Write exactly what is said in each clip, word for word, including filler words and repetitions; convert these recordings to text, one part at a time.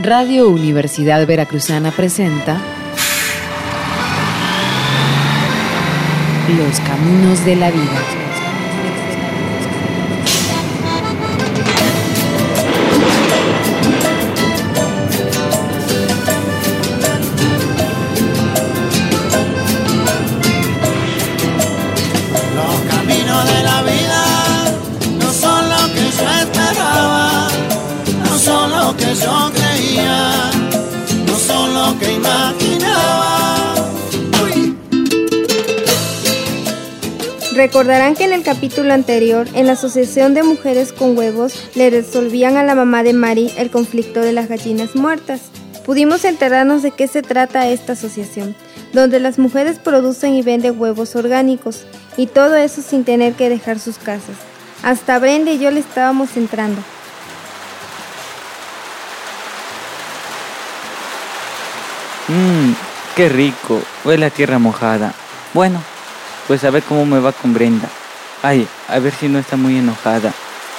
Radio Universidad Veracruzana presenta Los Caminos de la Vida. Yo creía, no son lo que imaginaba. Uy. Recordarán que en el capítulo anterior, en la Asociación de Mujeres con Huevos, le resolvían a la mamá de Mari el conflicto de las gallinas muertas. Pudimos enterarnos de qué se trata esta asociación, donde las mujeres producen y venden huevos orgánicos, y todo eso sin tener que dejar sus casas. Hasta Brenda y yo le estábamos entrando. Mmm, qué rico, huele a tierra mojada. Bueno, pues a ver cómo me va con Brenda. Ay, a ver si no está muy enojada.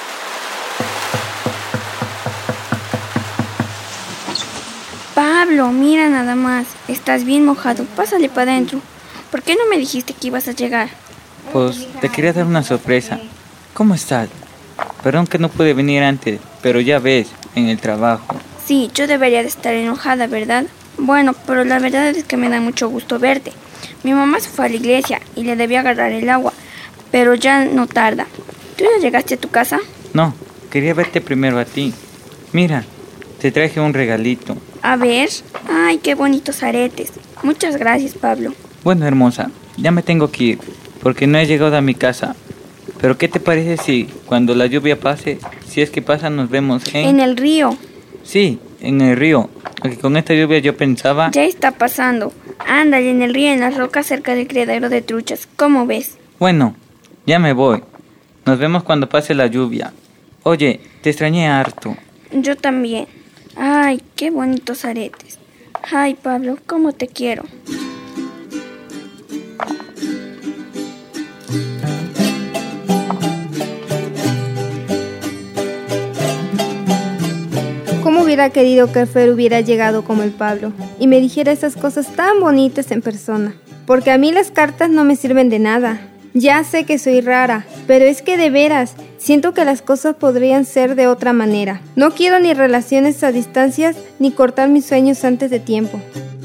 Pablo, mira nada más, estás bien mojado, pásale para adentro. ¿Por qué no me dijiste que ibas a llegar? Pues te quería dar una sorpresa. ¿Cómo estás? Perdón que no pude venir antes, pero ya ves, en el trabajo. Sí, yo debería de estar enojada, ¿verdad? Bueno, pero la verdad es que me da mucho gusto verte. Mi mamá se fue a la iglesia y le debía agarrar el agua, pero ya no tarda. ¿Tú ya llegaste a tu casa? No, quería verte primero a ti. Mira, te traje un regalito. A ver, ay, qué bonitos aretes. Muchas gracias, Pablo. Bueno, hermosa, ya me tengo que ir, porque no he llegado a mi casa. Pero ¿qué te parece si, cuando la lluvia pase, si es que pasa, nos vemos en... En el río. Sí, en el río. Porque con esta lluvia yo pensaba... Ya está pasando. Ándale, en el río, en las rocas cerca del criadero de truchas. ¿Cómo ves? Bueno, ya me voy. Nos vemos cuando pase la lluvia. Oye, te extrañé harto. Yo también. Ay, qué bonitos aretes. Ay, Pablo, cómo te quiero. ¿Cómo hubiera querido que Fer hubiera llegado como el Pablo y me dijera esas cosas tan bonitas en persona? Porque a mí las cartas no me sirven de nada. Ya sé que soy rara, pero es que de veras, siento que las cosas podrían ser de otra manera. No quiero ni relaciones a distancias ni cortar mis sueños antes de tiempo.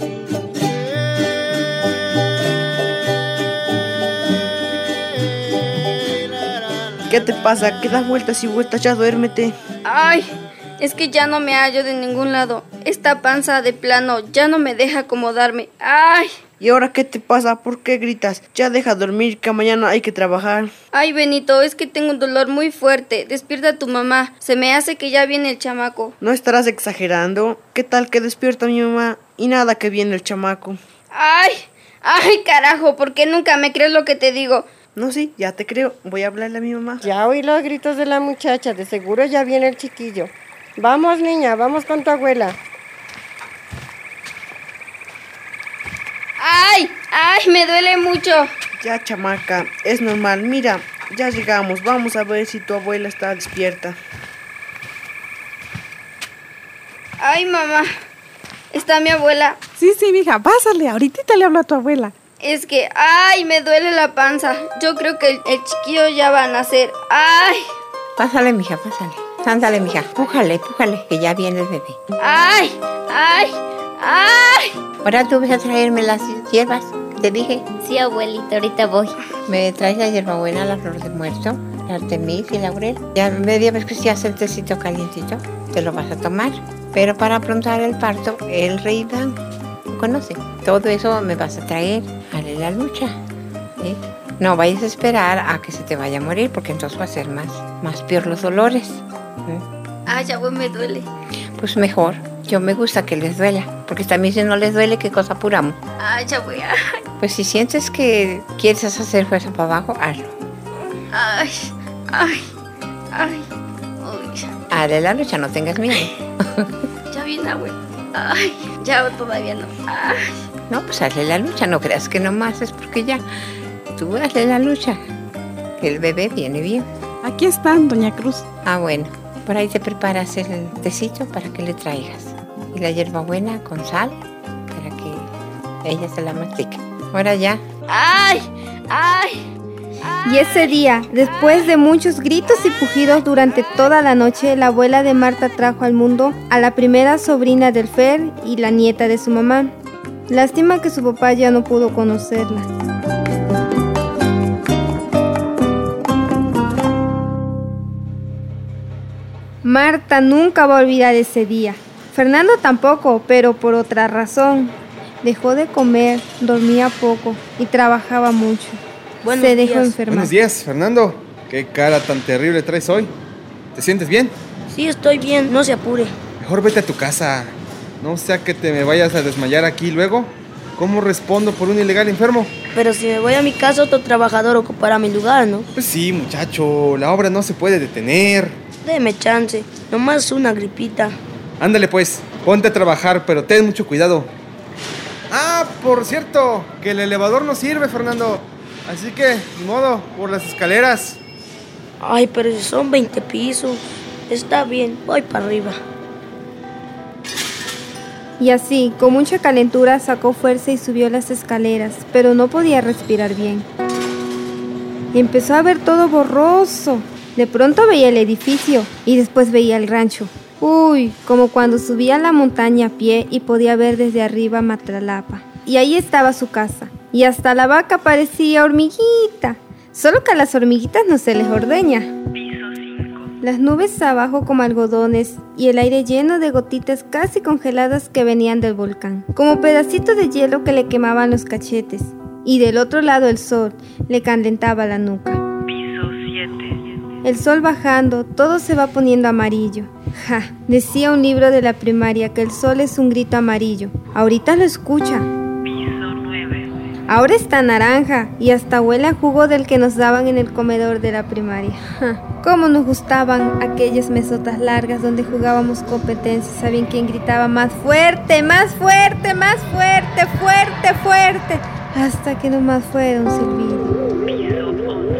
¿Qué te pasa? ¿Qué das vueltas y vueltas? Ya duérmete. Ay, es que ya no me hallo de ningún lado. Esta panza de plano ya no me deja acomodarme. ¡Ay! ¿Y ahora qué te pasa? ¿Por qué gritas? Ya deja dormir, que mañana hay que trabajar. Ay, Benito, es que tengo un dolor muy fuerte. Despierta a tu mamá. Se me hace que ya viene el chamaco. ¿No estarás exagerando? ¿Qué tal que despierta mi mamá y nada que viene el chamaco? ¡Ay! ¡Ay, carajo! ¿Por qué nunca me crees lo que te digo? No, sí, ya te creo. Voy a hablarle a mi mamá. Ya oí los gritos de la muchacha. De seguro ya viene el chiquillo. Vamos, niña, vamos con tu abuela. ¡Ay! ¡Ay! Me duele mucho. Ya, chamaca, es normal. Mira, ya llegamos. Vamos a ver si tu abuela está despierta. ¡Ay, mamá! ¿Está mi abuela? Sí, sí, mija, pásale. Ahorita le hablo a tu abuela. Es que, ¡ay! Me duele la panza. Yo creo que el, el chiquillo ya va a nacer. ¡Ay! Pásale, mija, pásale. Ándale, mija, pújale, pújale, que ya viene el bebé. ¡Ay! ¡Ay! ¡Ay! Ahora tú vas a traerme las hierbas, te dije. Sí, abuelita, ahorita voy. Me traes la hierbabuena, la flor de muerto, la artemis y laurel. Ya media vez que se hace el tecito calientito, te lo vas a tomar. Pero para afrontar el parto, el rey blanco, conoce. Todo eso me vas a traer. Dale la lucha. ¿Eh? No vayas a esperar a que se te vaya a morir, porque entonces va a ser más, más peor los dolores. ¿Eh? Ay, ya voy, me duele. Pues mejor. Yo me gusta que les duela, porque también si no les duele, ¿qué cosa apuramos? Ay, ya voy. Ay. Pues si sientes que quieres hacer fuerza para abajo, hazlo. Ay, ay, ay. Uy. Dale la lucha, no tengas miedo. Ya viene, abuela. Ay, ya todavía no. Ay. No, pues hazle la lucha, no creas que nomás es porque ya. Tú hazle la lucha, que el bebé viene bien. Aquí están, doña Cruz. Ah, bueno, por ahí te preparas el tecito para que le traigas. y la hierbabuena con sal para que ella se la mastique. Ahora ya. ¡Ay! ¡Ay! Y ese día, después de muchos gritos y pujidos durante toda la noche, la abuela de Marta trajo al mundo a la primera sobrina del Fer y la nieta de su mamá. Lástima que su papá ya no pudo conocerla. Marta nunca va a olvidar ese día. Fernando tampoco, pero por otra razón. Dejó de comer, dormía poco y trabajaba mucho. Buenos Se dejó días. enfermar. Buenos días, Fernando. ¿Qué cara tan terrible traes hoy? ¿Te sientes bien? Sí, estoy bien, no se apure. Mejor vete a tu casa. No sea que te me vayas a desmayar aquí luego. ¿Cómo respondo por un ilegal enfermo? Pero si me voy a mi casa, otro trabajador ocupará mi lugar, ¿no? Pues sí, muchacho. La obra no se puede detener. Deme chance, nomás una gripita. Ándale pues, ponte a trabajar, pero ten mucho cuidado. Ah, por cierto, que el elevador no sirve, Fernando. Así que, ni modo, por las escaleras. Ay, pero si son veinte pisos. Está bien, voy para arriba. Y así, con mucha calentura, sacó fuerza y subió las escaleras, pero no podía respirar bien. Empezó a ver todo borroso. De pronto veía el edificio y después veía el rancho. Uy, como cuando subía la montaña a pie y podía ver desde arriba Matlalapa. Y ahí estaba su casa. Y hasta la vaca parecía hormiguita. Solo que a las hormiguitas no se les ordeña. Las nubes abajo como algodones y el aire lleno de gotitas casi congeladas que venían del volcán, como pedacitos de hielo que le quemaban los cachetes. Y del otro lado el sol le calentaba la nuca. El sol bajando, todo se va poniendo amarillo. Ja, decía un libro de la primaria que el sol es un grito amarillo. Ahorita lo escucha. Ahora está naranja y hasta huele a jugo del que nos daban en el comedor de la primaria. Ja, cómo nos gustaban aquellas mesotas largas donde jugábamos competencias. ¿Saben quién gritaba más fuerte, más fuerte, más fuerte, fuerte, fuerte? Hasta que nomás fuera un silbido.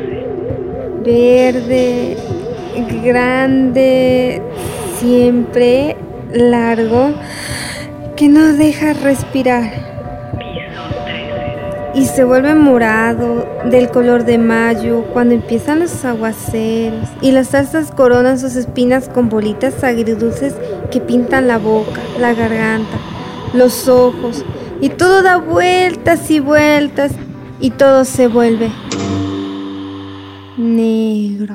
Verde, grande, siempre largo, que no deja respirar. Y se vuelve morado, del color de mayo, cuando empiezan los aguaceros y las salsas coronan sus espinas con bolitas agridulces que pintan la boca, la garganta, los ojos, y todo da vueltas y vueltas y todo se vuelve negro.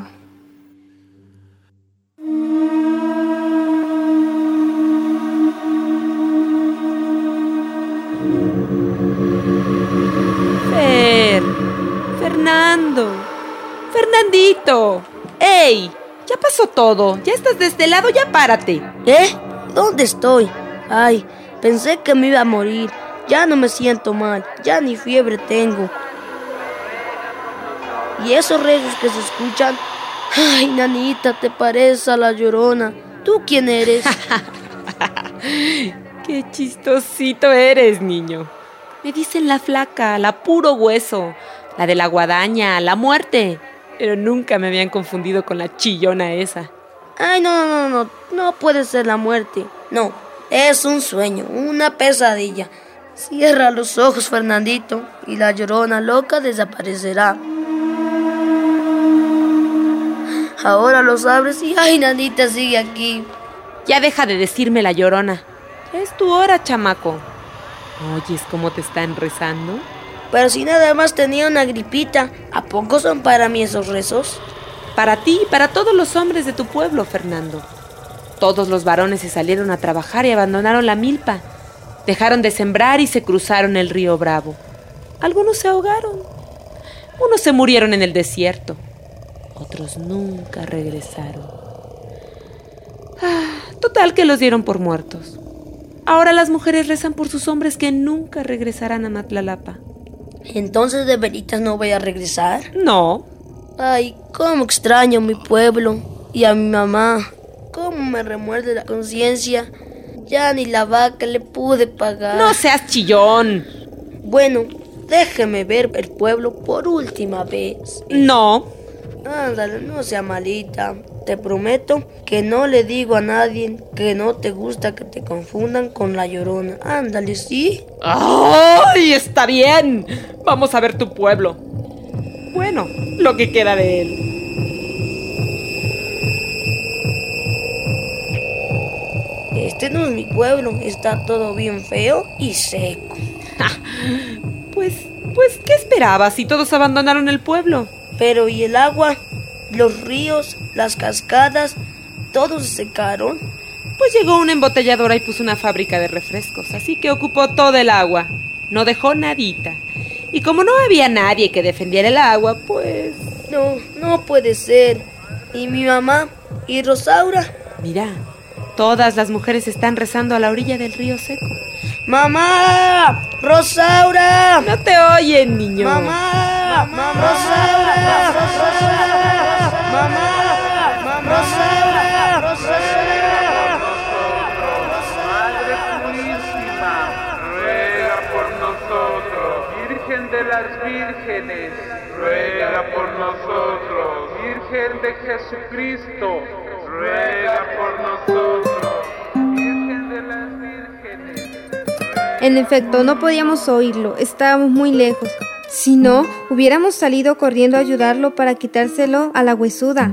Fer, Fernando, Fernandito. ¡Ey! Ya pasó todo. Ya estás de este lado, ya párate. ¿Eh? ¿Dónde estoy? Ay, pensé que me iba a morir. Ya no me siento mal, ya ni fiebre tengo. ¿Y esos rezos que se escuchan? Ay, nanita, te pareces a la Llorona. ¿Tú quién eres? Qué chistosito eres, niño. Me dicen la flaca, la puro hueso, la de la guadaña, la muerte. Pero nunca me habían confundido con la chillona esa. Ay, no, no, no, no puede ser la muerte. No, es un sueño, una pesadilla. Cierra los ojos, Fernandito, y la Llorona loca desaparecerá. Ahora los abres y ay, nanita, sigue aquí. Ya deja de decirme la Llorona. Ya es tu hora, chamaco. ¿Oyes cómo te están rezando? Pero si nada más tenía una gripita, ¿a poco son para mí esos rezos? Para ti y para todos los hombres de tu pueblo, Fernando. Todos los varones se salieron a trabajar y abandonaron la milpa. Dejaron de sembrar y se cruzaron el río Bravo. Algunos se ahogaron. Unos se murieron en el desierto. Otros nunca regresaron. Ah, total que los dieron por muertos. Ahora las mujeres rezan por sus hombres que nunca regresarán a Matlalapa. ¿Entonces de veritas no voy a regresar? No. Ay, cómo extraño mi pueblo y a mi mamá. Cómo me remuerde la conciencia. Ya ni la vaca le pude pagar. No seas chillón. Bueno, déjeme ver el pueblo por última vez. No. Ándale, no sea malita. te prometo que no le digo a nadie que no te gusta que te confundan con la Llorona. Ándale, ¿sí? ¡Ay, está bien! Vamos a ver tu pueblo. Bueno, lo que queda de él. Este no es mi pueblo, está todo bien feo y seco. Pues, pues, ¿qué esperabas si todos abandonaron el pueblo? Pero ¿y el agua? Los ríos, las cascadas, ¿todos se secaron? Pues llegó una embotelladora y puso una fábrica de refrescos, así que ocupó todo el agua. No dejó nadita. Y como no había nadie que defendiera el agua, pues... No, no puede ser. ¿Y mi mamá? ¿Y Rosaura? Mira, todas las mujeres están rezando a la orilla del río seco. ¡Mamá! ¡Rosaura! No te oyen, niño. ¡Mamá! ¡Mamá! ¡Rosaura! ¡Rosaura! ¡Mamá! ¡Mamá! ¡Rosaura! ¡Rosaura! Madre Purísima, ruega por nosotros. Virgen de las vírgenes, ruega por nosotros. Virgen de Jesucristo, ruega por nosotros. Virgen de las vírgenes. En efecto, no podíamos oírlo, estábamos muy lejos. Si no, hubiéramos salido corriendo a ayudarlo para quitárselo a la huesuda.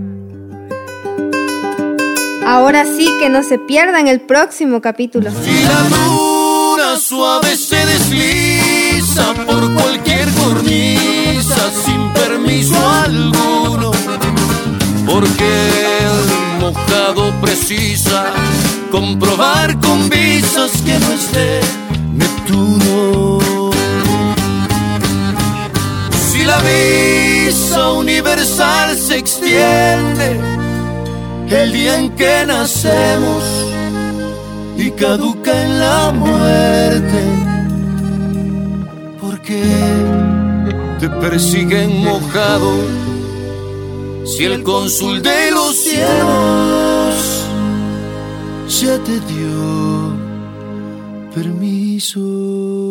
Ahora sí, que no se pierdan el próximo capítulo. Si la luna suave se desliza por cualquier cornisa sin permiso alguno, porque el mojado precisa comprobar con visas que no esté Neptuno. Si la visa universal se extiende el día en que nacemos y caduca en la muerte, porque te persiguen mojado si el cónsul de los cielos ya te dio permiso.